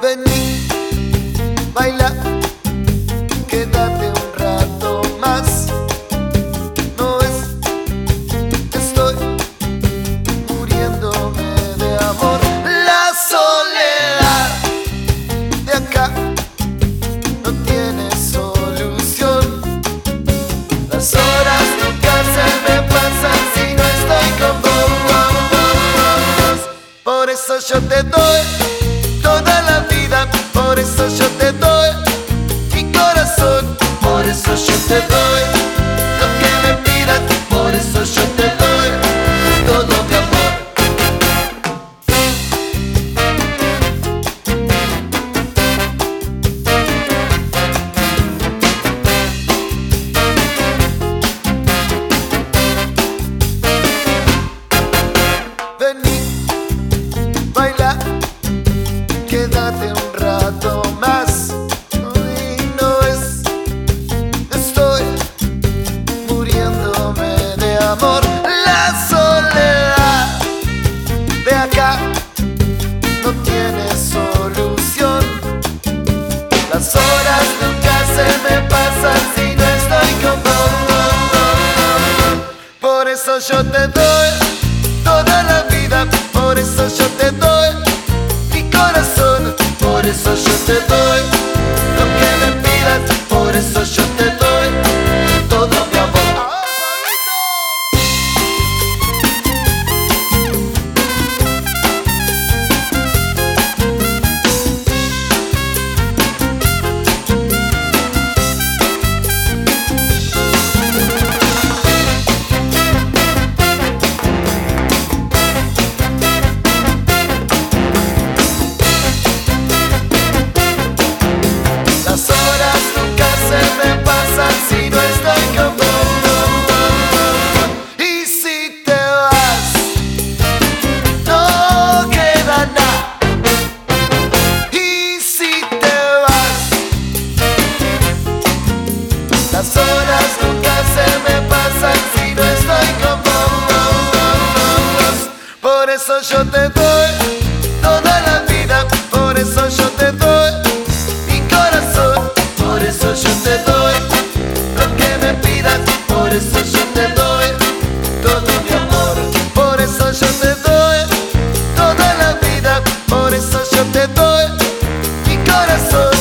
Vení, baila, quédate un rato más. No es que estoy muriéndome de amor. La soledad de acá no tiene solución. Las horas nunca se me pasan si no estoy con vos. Por eso yo te doy toda la vida, por eso yo te doy mi corazón, por eso yo te doy lo que me pidas, por eso yo te doy todo mi amor. Vení, baila, quédate un rato más. Y no es, estoy muriéndome de amor. La soledad de acá no tiene solución. Las horas nunca se me pasan si no estoy con vos. Por eso yo te doy toda la vida, por eso yo te doy mi corazón, por eso yo te doy lo que me pidas, por eso yo te doy todo mi amor. Las horas nunca se me pasan si no estoy con vos. Y si te vas, no queda nada. Y si te vas, las horas nunca se me pasan si no estoy con vos. Por eso yo te doy toda la vida, por eso yo te doy mi corazón, por eso yo te doy lo que me pidas, por eso yo te doy todo mi amor, por eso yo te doy toda la vida, por eso yo te doy mi corazón.